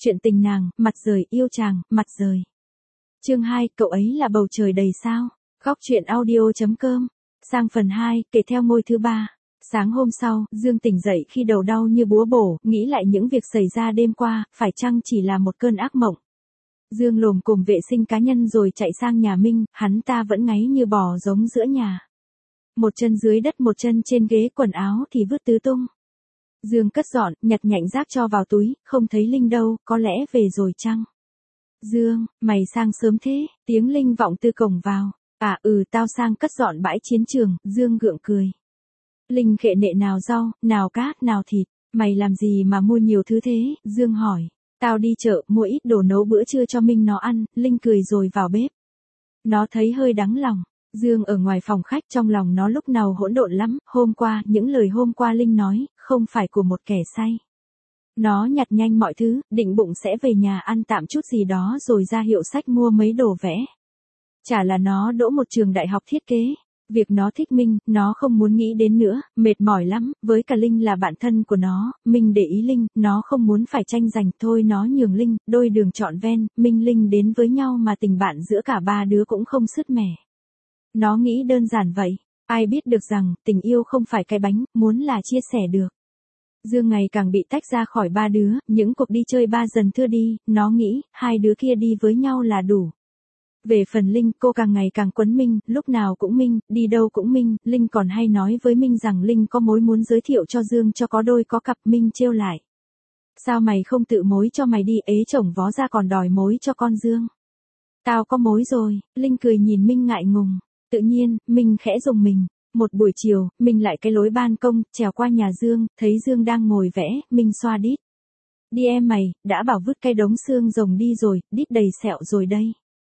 Chuyện tình nàng, mặt rời, yêu chàng, mặt rời. Chương 2, cậu ấy là bầu trời đầy sao. Góc truyện audio.com. Sang phần 2, kể theo ngôi thứ 3. Sáng hôm sau, Dương tỉnh dậy khi đầu đau như búa bổ, nghĩ lại những việc xảy ra đêm qua, phải chăng chỉ là một cơn ác mộng. Dương lồm cồm vệ sinh cá nhân rồi chạy sang nhà Minh, hắn ta vẫn ngáy như bò giống giữa nhà. Một chân dưới đất, một chân trên ghế, quần áo thì vứt tứ tung. Dương cất dọn, nhặt nhạnh rác cho vào túi, không thấy Linh đâu, có lẽ về rồi chăng? Dương, mày sang sớm thế, tiếng Linh vọng từ cổng vào. Tao sang cất dọn bãi chiến trường, Dương gượng cười. Linh khệ nệ nào rau, nào cá, nào thịt, mày làm gì mà mua nhiều thứ thế, Dương hỏi. Tao đi chợ, mua ít đồ nấu bữa trưa cho Minh nó ăn, Linh cười rồi vào bếp. Nó thấy hơi đắng lòng. Dương ở ngoài phòng khách, trong lòng nó lúc nào hỗn độn lắm, hôm qua, những lời hôm qua Linh nói, không phải của một kẻ say. Nó nhặt nhanh mọi thứ, định bụng sẽ về nhà ăn tạm chút gì đó rồi ra hiệu sách mua mấy đồ vẽ. Chả là nó đỗ một trường đại học thiết kế. Việc nó thích Minh, nó không muốn nghĩ đến nữa, mệt mỏi lắm, với cả Linh là bạn thân của nó, Minh để ý Linh, nó không muốn phải tranh giành, thôi nó nhường Linh, đôi đường trọn ven, Minh Linh đến với nhau mà tình bạn giữa cả ba đứa cũng không sứt mẻ. Nó nghĩ đơn giản vậy, ai biết được rằng, tình yêu không phải cái bánh, muốn là chia sẻ được. Dương ngày càng bị tách ra khỏi ba đứa, những cuộc đi chơi ba dần thưa đi, nó nghĩ, hai đứa kia đi với nhau là đủ. Về phần Linh, cô càng ngày càng quấn Minh, lúc nào cũng Minh, đi đâu cũng Minh, Linh còn hay nói với Minh rằng Linh có mối muốn giới thiệu cho Dương cho có đôi có cặp. Minh trêu lại. Sao mày không tự mối cho mày đi, ế chồng vó ra còn đòi mối cho con Dương. Tao có mối rồi, Linh cười nhìn Minh ngại ngùng. Tự nhiên, Minh khẽ rùng mình. Một buổi chiều, Minh lại cái lối ban công, trèo qua nhà Dương, thấy Dương đang ngồi vẽ, Minh xoa đít. Đi em mày, đã bảo vứt cái đống xương rồng đi rồi, đít đầy sẹo rồi đây.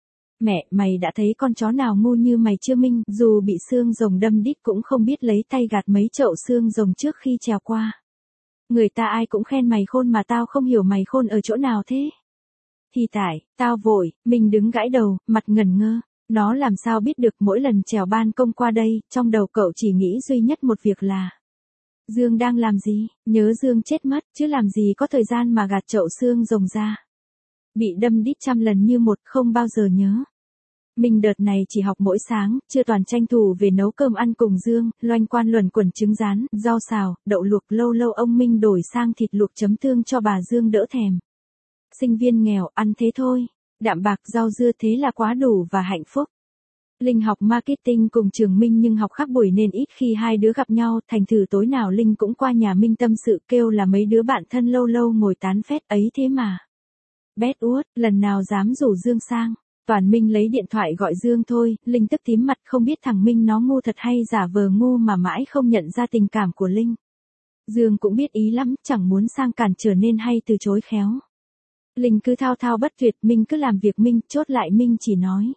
Mẹ, mày đã thấy con chó nào ngu như mày chưa Minh, dù bị xương rồng đâm đít cũng không biết lấy tay gạt mấy chậu xương rồng trước khi trèo qua. Người ta ai cũng khen mày khôn mà tao không hiểu mày khôn ở chỗ nào thế. Thì tại, tao vội, Minh đứng gãi đầu, mặt ngẩn ngơ. Nó làm sao biết được mỗi lần trèo ban công qua đây, trong đầu cậu chỉ nghĩ duy nhất một việc là Dương đang làm gì, nhớ Dương chết mất, chứ làm gì có thời gian mà gạt chậu xương rồng ra. Bị đâm đít trăm lần như một, không bao giờ nhớ. Mình đợt này chỉ học mỗi sáng, chưa toàn tranh thủ về nấu cơm ăn cùng Dương, loanh quan luẩn quẩn trứng rán, rau xào, đậu luộc, lâu lâu ông Minh đổi sang thịt luộc chấm tương cho bà Dương đỡ thèm. Sinh viên nghèo, ăn thế thôi. Đạm bạc rau dưa thế là quá đủ và hạnh phúc. Linh học marketing cùng trường Minh nhưng học khác buổi nên ít khi hai đứa gặp nhau, thành thử tối nào Linh cũng qua nhà Minh tâm sự, kêu là mấy đứa bạn thân lâu lâu ngồi tán phét ấy thế mà. Bét uất, lần nào dám rủ Dương sang, toàn Minh lấy điện thoại gọi Dương thôi, Linh tức tím mặt không biết thằng Minh nó ngu thật hay giả vờ ngu mà mãi không nhận ra tình cảm của Linh. Dương cũng biết ý lắm, chẳng muốn sang cản trở nên hay từ chối khéo. Linh cứ thao thao bất tuyệt, Minh cứ làm việc Minh, chốt lại Minh chỉ nói.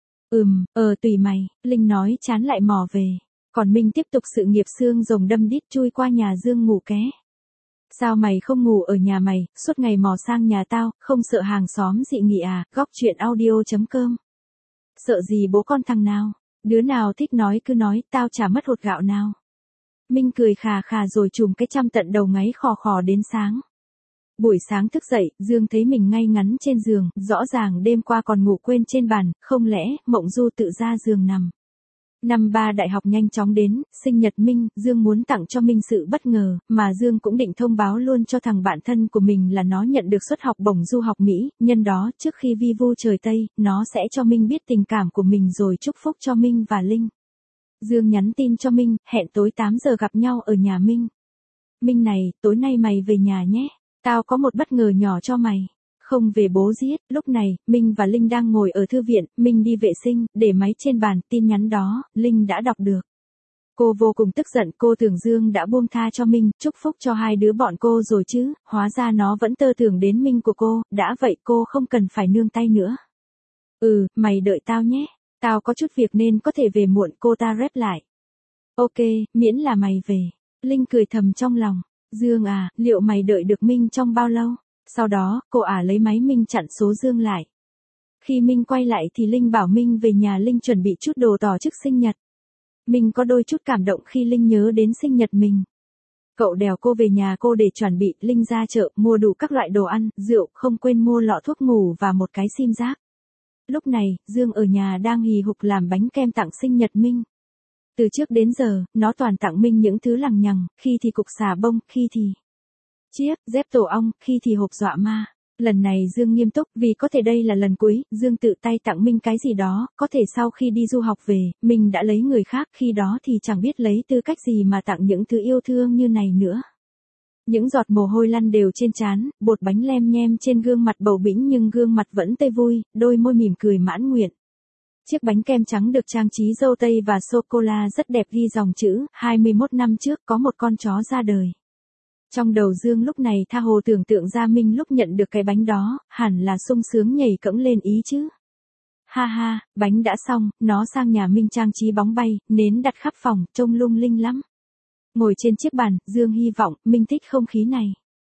Tùy mày, Linh nói chán lại mò về. Còn Minh tiếp tục sự nghiệp xương rồng đâm đít chui qua nhà Dương ngủ ké. Sao mày không ngủ ở nhà mày, suốt ngày mò sang nhà tao, không sợ hàng xóm dị nghị à, góc truyện audio.com. Sợ gì bố con thằng nào, đứa nào thích nói cứ nói, tao chả mất hột gạo nào. Minh cười khà khà rồi chùm cái chăm tận đầu ngáy khò khò đến sáng. Buổi sáng thức dậy, Dương thấy mình ngay ngắn trên giường, rõ ràng đêm qua còn ngủ quên trên bàn, không lẽ, mộng du tự ra giường nằm. Năm ba đại học nhanh chóng đến, sinh nhật Minh, Dương muốn tặng cho Minh sự bất ngờ, mà Dương cũng định thông báo luôn cho thằng bạn thân của mình là nó nhận được suất học bổng du học Mỹ, nhân đó, trước khi vi vu trời Tây, nó sẽ cho Minh biết tình cảm của mình rồi chúc phúc cho Minh và Linh. Dương nhắn tin cho Minh, hẹn tối 8 giờ gặp nhau ở nhà Minh. Minh này, tối nay mày về nhà nhé. Tao có một bất ngờ nhỏ cho mày. Không về bố giết. Lúc này, Minh và Linh đang ngồi ở thư viện, Minh đi vệ sinh, để máy trên bàn, tin nhắn đó, Linh đã đọc được. Cô vô cùng tức giận, cô tưởng Dương đã buông tha cho Minh, chúc phúc cho hai đứa bọn cô rồi chứ, hóa ra nó vẫn tơ tưởng đến Minh của cô, đã vậy cô không cần phải nương tay nữa. Mày đợi tao nhé, tao có chút việc nên có thể về muộn, cô ta rep lại. Ok, miễn là mày về. Linh cười thầm trong lòng. Dương à, liệu mày đợi được Minh trong bao lâu? Sau đó, cô lấy máy Minh chặn số Dương lại. Khi Minh quay lại thì Linh bảo Minh về nhà, Linh chuẩn bị chút đồ tỏ chức sinh nhật. Minh có đôi chút cảm động khi Linh nhớ đến sinh nhật mình. Cậu đèo cô về nhà cô để chuẩn bị, Linh ra chợ, mua đủ các loại đồ ăn, rượu, không quên mua lọ thuốc ngủ và một cái sim giác. Lúc này, Dương ở nhà đang hì hục làm bánh kem tặng sinh nhật Minh. Từ trước đến giờ, nó toàn tặng Minh những thứ lằng nhằng, khi thì cục xà bông, khi thì chiếc dép tổ ong, khi thì hộp dọa ma. Lần này Dương nghiêm túc, vì có thể đây là lần cuối, Dương tự tay tặng Minh cái gì đó, có thể sau khi đi du học về, mình đã lấy người khác, khi đó thì chẳng biết lấy tư cách gì mà tặng những thứ yêu thương như này nữa. Những giọt mồ hôi lăn đều trên trán, bột bánh lem nhem trên gương mặt bầu bĩnh nhưng gương mặt vẫn tươi vui, đôi môi mỉm cười mãn nguyện. Chiếc bánh kem trắng được trang trí dâu tây và sô-cô-la rất đẹp ghi dòng chữ, 21 năm trước có một con chó ra đời. Trong đầu Dương lúc này tha hồ tưởng tượng ra Minh lúc nhận được cái bánh đó, hẳn là sung sướng nhảy cẫng lên ý chứ. Ha ha, bánh đã xong, nó sang nhà Minh trang trí bóng bay, nến đặt khắp phòng, trông lung linh lắm. Ngồi trên chiếc bàn, Dương hy vọng, Minh thích không khí này.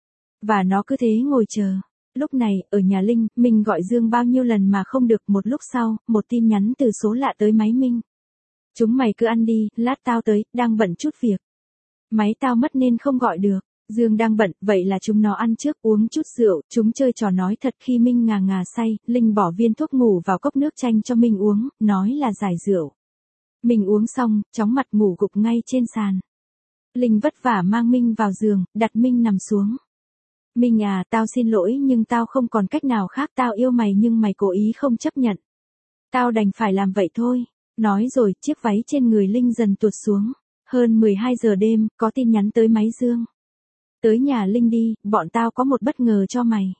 Và nó cứ thế ngồi chờ. Lúc này, ở nhà Linh, Minh gọi Dương bao nhiêu lần mà không được, một lúc sau, một tin nhắn từ số lạ tới máy Minh. Chúng mày cứ ăn đi, lát tao tới, đang bận chút việc. Máy tao mất nên không gọi được. Dương đang bận, vậy là chúng nó ăn trước, uống chút rượu, chúng chơi trò nói thật khi Minh ngà ngà say, Linh bỏ viên thuốc ngủ vào cốc nước chanh cho Minh uống, nói là giải rượu. Minh uống xong, chóng mặt ngủ gục ngay trên sàn. Linh vất vả mang Minh vào giường, đặt Minh nằm xuống. Minh à, tao xin lỗi nhưng tao không còn cách nào khác, tao yêu mày nhưng mày cố ý không chấp nhận. Tao đành phải làm vậy thôi. Nói rồi, chiếc váy trên người Linh dần tuột xuống. Hơn 12 giờ đêm, có tin nhắn tới máy Dương. Tới nhà Linh đi, bọn tao có một bất ngờ cho mày.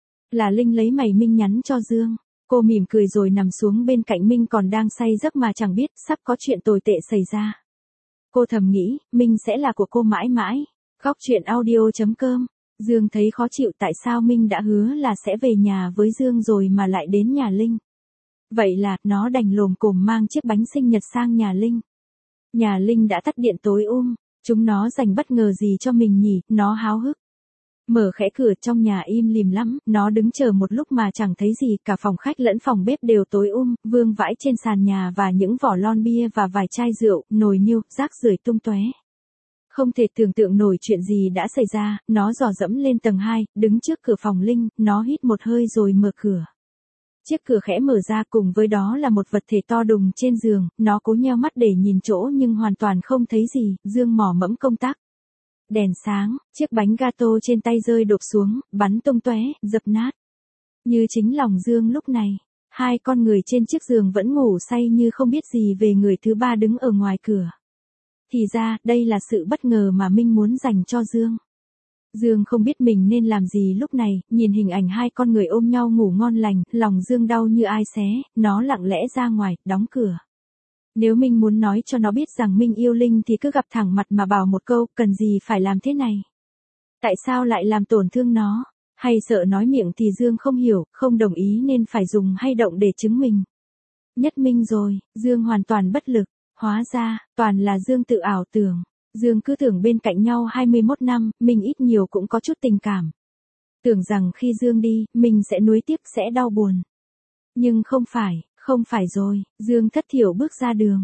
Là Linh lấy mày. Minh nhắn cho Dương. Cô mỉm cười rồi nằm xuống bên cạnh Minh còn đang say giấc mà chẳng biết sắp có chuyện tồi tệ xảy ra. Cô thầm nghĩ, Minh sẽ là của cô mãi mãi. Góc truyện audio.com. Dương thấy khó chịu tại sao Minh đã hứa là sẽ về nhà với Dương rồi mà lại đến nhà Linh. Vậy là, nó đành lồm cồm mang chiếc bánh sinh nhật sang nhà Linh. Nhà Linh đã tắt điện tối chúng nó dành bất ngờ gì cho mình nhỉ, nó háo hức. Mở khẽ cửa, trong nhà im lìm lắm, nó đứng chờ một lúc mà chẳng thấy gì, cả phòng khách lẫn phòng bếp đều tối vương vãi trên sàn nhà và những vỏ lon bia và vài chai rượu, nồi niêu, rác rưởi tung tóe. Không thể tưởng tượng nổi chuyện gì đã xảy ra, nó dò dẫm lên tầng 2, đứng trước cửa phòng Linh, nó hít một hơi rồi mở cửa. Chiếc cửa khẽ mở ra, cùng với đó là một vật thể to đùng trên giường, nó cố nheo mắt để nhìn chỗ nhưng hoàn toàn không thấy gì, Dương mò mẫm công tắc. Đèn sáng, chiếc bánh gato trên tay rơi đổ xuống, bắn tung tóe, dập nát. Như chính lòng Dương lúc này, hai con người trên chiếc giường vẫn ngủ say như không biết gì về người thứ ba đứng ở ngoài cửa. Thì ra, đây là sự bất ngờ mà Minh muốn dành cho Dương. Dương không biết mình nên làm gì lúc này, nhìn hình ảnh hai con người ôm nhau ngủ ngon lành, lòng Dương đau như ai xé, nó lặng lẽ ra ngoài, đóng cửa. Nếu Minh muốn nói cho nó biết rằng Minh yêu Linh thì cứ gặp thẳng mặt mà bảo một câu, cần gì phải làm thế này? Tại sao lại làm tổn thương nó? Hay sợ nói miệng thì Dương không hiểu, không đồng ý nên phải dùng hay động để chứng minh. Nhất Minh rồi, Dương hoàn toàn bất lực. Hóa ra, toàn là Dương tự ảo tưởng. Dương cứ tưởng bên cạnh nhau 21 năm, mình ít nhiều cũng có chút tình cảm. Tưởng rằng khi Dương đi, mình sẽ nuối tiếc, sẽ đau buồn. Nhưng không phải rồi, Dương thất thiểu bước ra đường.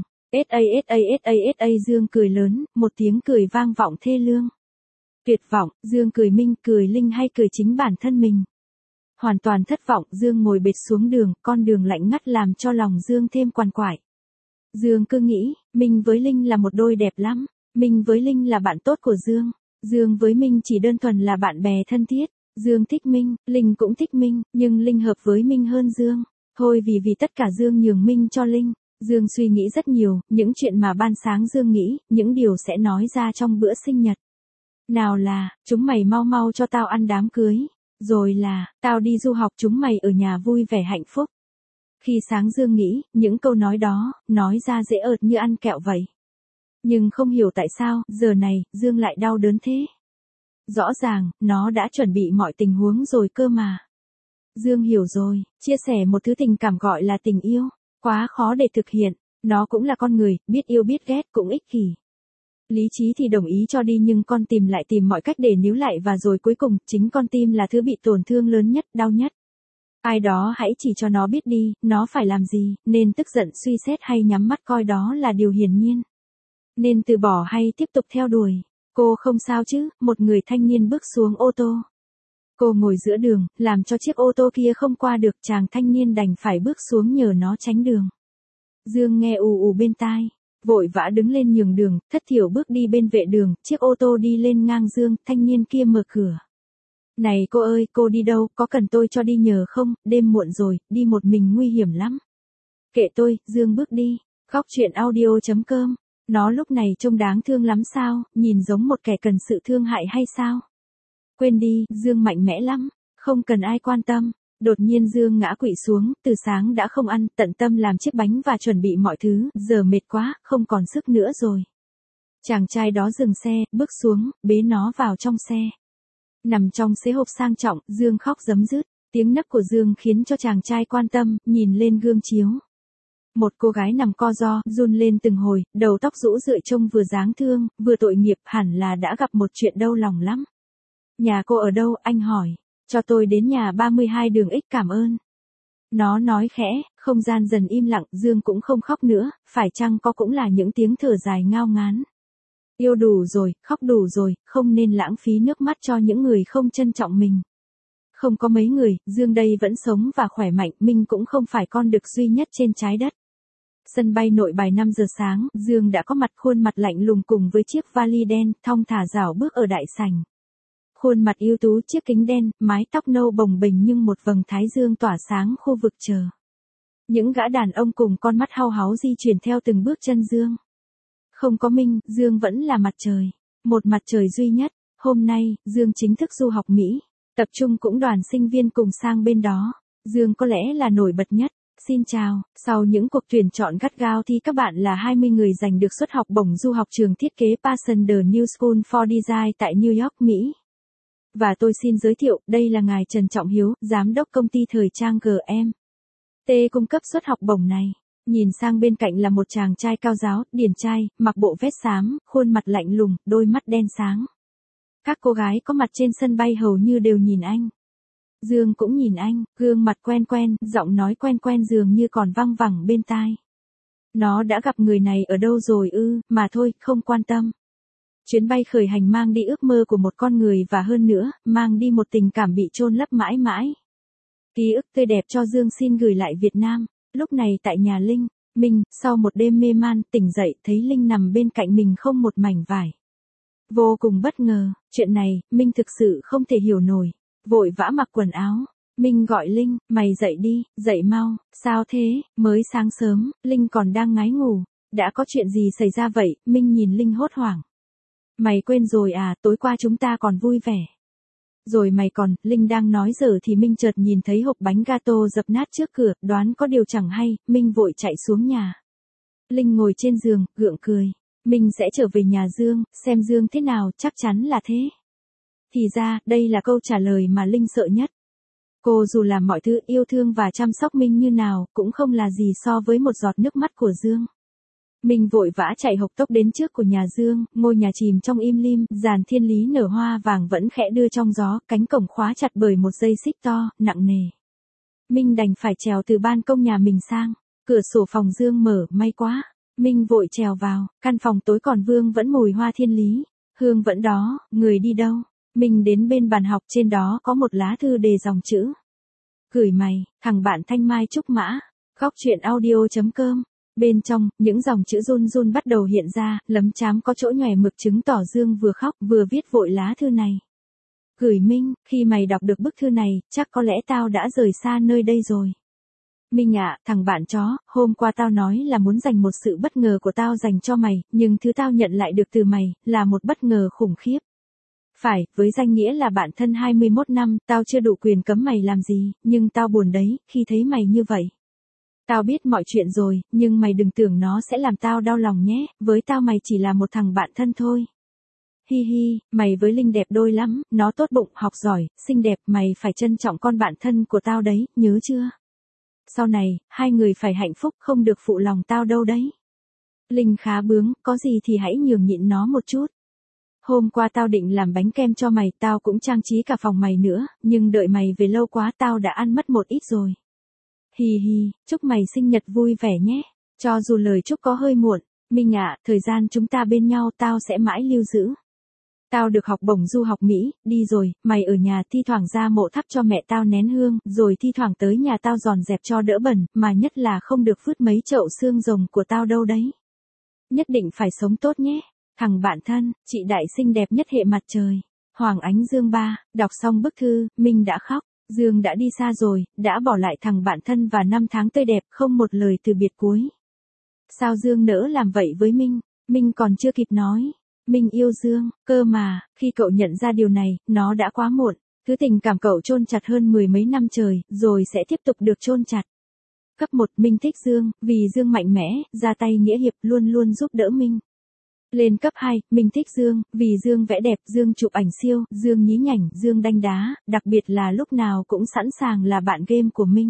SA Dương cười lớn, một tiếng cười vang vọng thê lương. Tuyệt vọng, Dương cười Minh, cười Linh hay cười chính bản thân mình. Hoàn toàn thất vọng, Dương ngồi bệt xuống đường, con đường lạnh ngắt làm cho lòng Dương thêm quằn quại. Dương cứ nghĩ, Minh với Linh là một đôi đẹp lắm. Minh với Linh là bạn tốt của Dương. Dương với Minh chỉ đơn thuần là bạn bè thân thiết. Dương thích Minh, Linh cũng thích Minh, nhưng Linh hợp với Minh hơn Dương. Thôi vì tất cả Dương nhường Minh cho Linh. Dương suy nghĩ rất nhiều, những chuyện mà ban sáng Dương nghĩ, những điều sẽ nói ra trong bữa sinh nhật. Nào là, chúng mày mau mau cho tao ăn đám cưới. Rồi là, tao đi du học, chúng mày ở nhà vui vẻ hạnh phúc. Khi sáng Dương nghĩ, những câu nói đó, nói ra dễ ợt như ăn kẹo vậy. Nhưng không hiểu tại sao, giờ này, Dương lại đau đớn thế. Rõ ràng, nó đã chuẩn bị mọi tình huống rồi cơ mà. Dương hiểu rồi, chia sẻ một thứ tình cảm gọi là tình yêu, quá khó để thực hiện. Nó cũng là con người, biết yêu biết ghét, cũng ích kỷ. Lý trí thì đồng ý cho đi nhưng con tim lại tìm mọi cách để níu lại và rồi cuối cùng, chính con tim là thứ bị tổn thương lớn nhất, đau nhất. Ai đó hãy chỉ cho nó biết đi, nó phải làm gì, nên tức giận suy xét hay nhắm mắt coi đó là điều hiển nhiên. Nên từ bỏ hay tiếp tục theo đuổi. Cô không sao chứ? Một người thanh niên bước xuống ô tô. Cô ngồi giữa đường, làm cho chiếc ô tô kia không qua được, chàng thanh niên đành phải bước xuống nhờ nó tránh đường. Dương nghe ù ù bên tai, vội vã đứng lên nhường đường, thất thiểu bước đi bên vệ đường, chiếc ô tô đi lên ngang Dương, thanh niên kia mở cửa. Này cô ơi, cô đi đâu, có cần tôi cho đi nhờ không, đêm muộn rồi, đi một mình nguy hiểm lắm. Kệ tôi, Dương bước đi. Khóc chuyện audio.com. Nó lúc này trông đáng thương lắm sao, nhìn giống một kẻ cần sự thương hại hay sao? Quên đi, Dương mạnh mẽ lắm, không cần ai quan tâm. Đột nhiên Dương ngã quỵ xuống, từ sáng đã không ăn, tận tâm làm chiếc bánh và chuẩn bị mọi thứ, giờ mệt quá, không còn sức nữa rồi. Chàng trai đó dừng xe, bước xuống, bế nó vào trong xe. Nằm trong xế hộp sang trọng, Dương khóc rấm rứt, tiếng nấc của Dương khiến cho chàng trai quan tâm, nhìn lên gương chiếu. Một cô gái nằm co ro, run lên từng hồi, đầu tóc rũ rượi trông vừa dáng thương, vừa tội nghiệp, hẳn là đã gặp một chuyện đau lòng lắm. Nhà cô ở đâu, anh hỏi. Cho tôi đến nhà 32 đường X, cảm ơn. Nó nói khẽ, không gian dần im lặng, Dương cũng không khóc nữa, phải chăng có cũng là những tiếng thở dài ngao ngán. Yêu đủ rồi, khóc đủ rồi, không nên lãng phí nước mắt cho những người không trân trọng mình. Không có mấy người, Dương đây vẫn sống và khỏe mạnh, mình cũng không phải con đực duy nhất trên trái đất. Sân bay Nội Bài 5 giờ sáng, Dương đã có mặt, khuôn mặt lạnh lùng cùng với chiếc vali đen, thong thả rảo bước ở đại sảnh. Khuôn mặt ưu tú, chiếc kính đen, mái tóc nâu bồng bềnh nhưng một vầng thái dương tỏa sáng khu vực chờ. Những gã đàn ông cùng con mắt hau háu di chuyển theo từng bước chân Dương. Không có Minh, Dương vẫn là mặt trời. Một mặt trời duy nhất. Hôm nay, Dương chính thức du học Mỹ. Tập trung cũng đoàn sinh viên cùng sang bên đó. Dương có lẽ là nổi bật nhất. Xin chào, sau những cuộc tuyển chọn gắt gao thì các bạn là 20 người giành được suất học bổng du học trường thiết kế Parsons New School for Design tại New York, Mỹ. Và tôi xin giới thiệu, đây là ngài Trần Trọng Hiếu, giám đốc công ty thời trang GM. Cung cấp suất học bổng này. Nhìn sang bên cạnh là một chàng trai cao ráo, điển trai, mặc bộ vest xám, khuôn mặt lạnh lùng, đôi mắt đen sáng. Các cô gái có mặt trên sân bay hầu như đều nhìn anh. Dương cũng nhìn anh, gương mặt quen quen, giọng nói quen quen dường như còn văng vẳng bên tai. Nó đã gặp người này ở đâu rồi ư, mà thôi, không quan tâm. Chuyến bay khởi hành mang đi ước mơ của một con người và hơn nữa, mang đi một tình cảm bị chôn lấp mãi mãi. Ký ức tươi đẹp cho Dương xin gửi lại Việt Nam. Lúc này tại nhà Linh, Minh, sau một đêm mê man, tỉnh dậy, thấy Linh nằm bên cạnh mình không một mảnh vải. Vô cùng bất ngờ, chuyện này, Minh thực sự không thể hiểu nổi. Vội vã mặc quần áo. Minh gọi Linh, mày dậy đi, dậy mau, sao thế, mới sáng sớm, Linh còn đang ngái ngủ. Đã có chuyện gì xảy ra vậy, Minh nhìn Linh hốt hoảng. Mày quên rồi à, tối qua chúng ta còn vui vẻ. Rồi mày còn, Linh đang nói giờ thì Minh chợt nhìn thấy hộp bánh gato dập nát trước cửa, đoán có điều chẳng hay, Minh vội chạy xuống nhà. Linh ngồi trên giường, gượng cười. Minh sẽ trở về nhà Dương, xem Dương thế nào, chắc chắn là thế. Thì ra, đây là câu trả lời mà Linh sợ nhất. Cô dù làm mọi thứ yêu thương và chăm sóc Minh như nào, cũng không là gì so với một giọt nước mắt của Dương. Minh vội vã chạy hộc tốc đến trước của nhà Dương, ngôi nhà chìm trong im lim, giàn thiên lý nở hoa vàng vẫn khẽ đưa trong gió, cánh cổng khóa chặt bởi một dây xích to, nặng nề. Minh đành phải trèo từ ban công nhà mình sang, cửa sổ phòng Dương mở, may quá. Minh vội trèo vào, căn phòng tối còn vương vẫn mùi hoa thiên lý, hương vẫn đó, người đi đâu? Minh đến bên bàn học, trên đó có một lá thư đề dòng chữ. Gửi mày, thằng bạn Thanh Mai Trúc Mã. Khóc chuyện audio.com. Bên trong, những dòng chữ run run bắt đầu hiện ra, lấm chám có chỗ nhòe mực chứng tỏ Dương vừa khóc, vừa viết vội lá thư này. Gửi Minh, khi mày đọc được bức thư này, chắc có lẽ tao đã rời xa nơi đây rồi. Minh ạ, thằng bạn chó, hôm qua tao nói là muốn dành một sự bất ngờ của tao dành cho mày, nhưng thứ tao nhận lại được từ mày, là một bất ngờ khủng khiếp. Phải, với danh nghĩa là bạn thân 21 năm, tao chưa đủ quyền cấm mày làm gì, nhưng tao buồn đấy, khi thấy mày như vậy. Tao biết mọi chuyện rồi, nhưng mày đừng tưởng nó sẽ làm tao đau lòng nhé, với tao mày chỉ là một thằng bạn thân thôi. Hi hi, mày với Linh đẹp đôi lắm, nó tốt bụng, học giỏi, xinh đẹp, mày phải trân trọng con bạn thân của tao đấy, nhớ chưa? Sau này, hai người phải hạnh phúc, không được phụ lòng tao đâu đấy. Linh khá bướng, có gì thì hãy nhường nhịn nó một chút. Hôm qua tao định làm bánh kem cho mày, tao cũng trang trí cả phòng mày nữa, nhưng đợi mày về lâu quá tao đã ăn mất một ít rồi. Hi hi, chúc mày sinh nhật vui vẻ nhé. Cho dù lời chúc có hơi muộn, Minh ạ, thời gian chúng ta bên nhau tao sẽ mãi lưu giữ. Tao được học bổng du học Mỹ, đi rồi, mày ở nhà thi thoảng ra mộ thắp cho mẹ tao nén hương, rồi thi thoảng tới nhà tao dọn dẹp cho đỡ bẩn, mà nhất là không được vứt mấy chậu xương rồng của tao đâu đấy. Nhất định phải sống tốt nhé. Thằng bạn thân, chị đại xinh đẹp nhất hệ mặt trời. Hoàng Ánh Dương 3, đọc xong bức thư, Minh đã khóc. Dương đã đi xa rồi, đã bỏ lại thằng bạn thân và năm tháng tươi đẹp, không một lời từ biệt cuối. Sao Dương nỡ làm vậy với Minh? Minh còn chưa kịp nói. Minh yêu Dương, cơ mà, khi cậu nhận ra điều này, nó đã quá muộn. Thứ tình cảm cậu chôn chặt hơn 10 mấy năm trời, rồi sẽ tiếp tục được chôn chặt. Cấp 1, Minh thích Dương, vì Dương mạnh mẽ, ra tay nghĩa hiệp, luôn luôn giúp đỡ Minh. Lên cấp 2, Minh thích Dương, vì Dương vẽ đẹp, Dương chụp ảnh siêu, Dương nhí nhảnh, Dương đanh đá, đặc biệt là lúc nào cũng sẵn sàng là bạn game của Minh.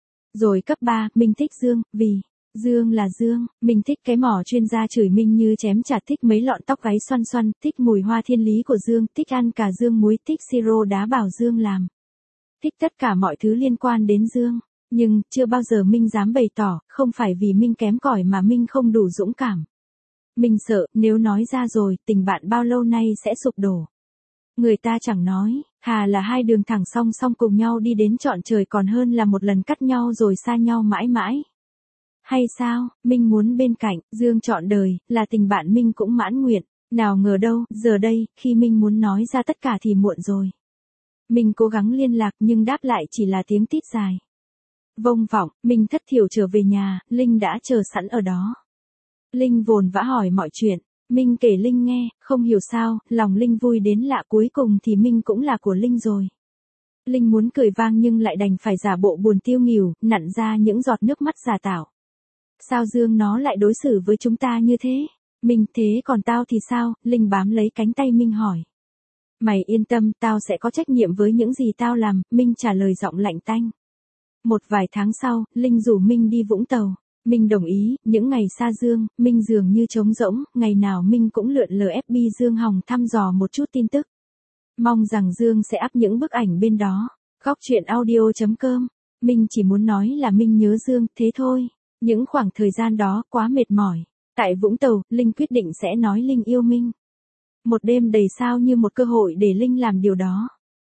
Rồi cấp 3, Minh thích Dương, vì Dương là Dương, Minh thích cái mỏ chuyên gia chửi Minh như chém chả, thích mấy lọn tóc gáy xoăn xoăn, thích mùi hoa thiên lý của Dương, thích ăn cà Dương muối, thích siro đá bảo Dương làm. Thích tất cả mọi thứ liên quan đến Dương. Nhưng, chưa bao giờ Minh dám bày tỏ, không phải vì Minh kém cỏi mà Minh không đủ dũng cảm. Minh sợ, nếu nói ra rồi, tình bạn bao lâu nay sẽ sụp đổ. Người ta chẳng nói, thà là hai đường thẳng song song cùng nhau đi đến trọn trời còn hơn là một lần cắt nhau rồi xa nhau mãi mãi. Hay sao, Minh muốn bên cạnh, Dương trọn đời, là tình bạn Minh cũng mãn nguyện. Nào ngờ đâu, giờ đây, khi Minh muốn nói ra tất cả thì muộn rồi. Minh cố gắng liên lạc nhưng đáp lại chỉ là tiếng tít dài. Vông vọng, Minh thất thiểu trở về nhà, Linh đã chờ sẵn ở đó. Linh vồn vã hỏi mọi chuyện. Minh kể Linh nghe, không hiểu sao, lòng Linh vui đến lạ, cuối cùng thì Minh cũng là của Linh rồi. Linh muốn cười vang nhưng lại đành phải giả bộ buồn tiêu nghỉu, nặn ra những giọt nước mắt giả tạo. Sao Dương nó lại đối xử với chúng ta như thế? Minh, thế còn tao thì sao? Linh bám lấy cánh tay Minh hỏi. Mày yên tâm, tao sẽ có trách nhiệm với những gì tao làm, Minh trả lời giọng lạnh tanh. Một vài tháng sau, Linh rủ Minh đi Vũng Tàu. Minh đồng ý, những ngày xa Dương, Minh dường như trống rỗng, ngày nào Minh cũng lượn lờ FB Dương Hồng thăm dò một chút tin tức. Mong rằng Dương sẽ up những bức ảnh bên đó. Góc truyện audio.com. Minh chỉ muốn nói là Minh nhớ Dương, thế thôi. Những khoảng thời gian đó quá mệt mỏi. Tại Vũng Tàu, Linh quyết định sẽ nói Linh yêu Minh. Một đêm đầy sao như một cơ hội để Linh làm điều đó.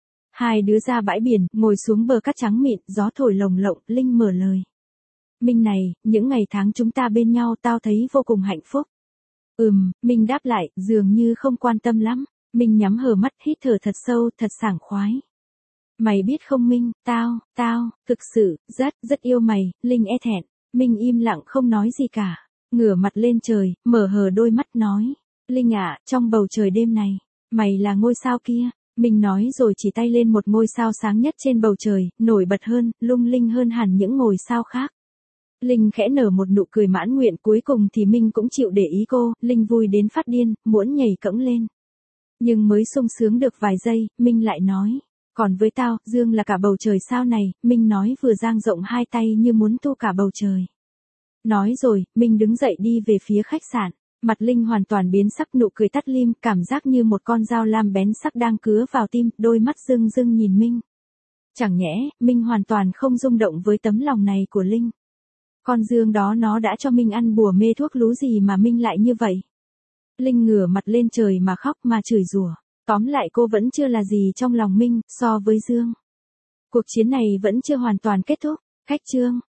Hai đứa ra bãi biển, ngồi xuống bờ cát trắng mịn, gió thổi lồng lộng, Linh mở lời. Minh này, những ngày tháng chúng ta bên nhau tao thấy vô cùng hạnh phúc. Minh đáp lại, dường như không quan tâm lắm. Minh nhắm hờ mắt, hít thở thật sâu, thật sảng khoái. Mày biết không Minh, tao, thực sự, rất yêu mày, Linh e thẹn. Minh im lặng không nói gì cả. Ngửa mặt lên trời, mở hờ đôi mắt nói. Linh ạ, trong bầu trời đêm này, mày là ngôi sao kia. Minh nói rồi chỉ tay lên một ngôi sao sáng nhất trên bầu trời, nổi bật hơn, lung linh hơn hẳn những ngôi sao khác. Linh khẽ nở một nụ cười mãn nguyện, cuối cùng thì Minh cũng chịu để ý cô, Linh vui đến phát điên, muốn nhảy cẫng lên. Nhưng mới sung sướng được vài giây, Minh lại nói. Còn với tao, Dương là cả bầu trời sao này, Minh nói vừa dang rộng hai tay như muốn tu cả bầu trời. Nói rồi, Minh đứng dậy đi về phía khách sạn. Mặt Linh hoàn toàn biến sắc, nụ cười tắt lim, cảm giác như một con dao lam bén sắc đang cứa vào tim, đôi mắt rưng rưng nhìn Minh. Chẳng nhẽ, Minh hoàn toàn không rung động với tấm lòng này của Linh. Con Dương đó nó đã cho Minh ăn bùa mê thuốc lú gì mà Minh lại như vậy? Linh ngửa mặt lên trời mà khóc mà chửi rủa. Tóm lại cô vẫn chưa là gì trong lòng Minh, so với Dương. Cuộc chiến này vẫn chưa hoàn toàn kết thúc. Khách Trương.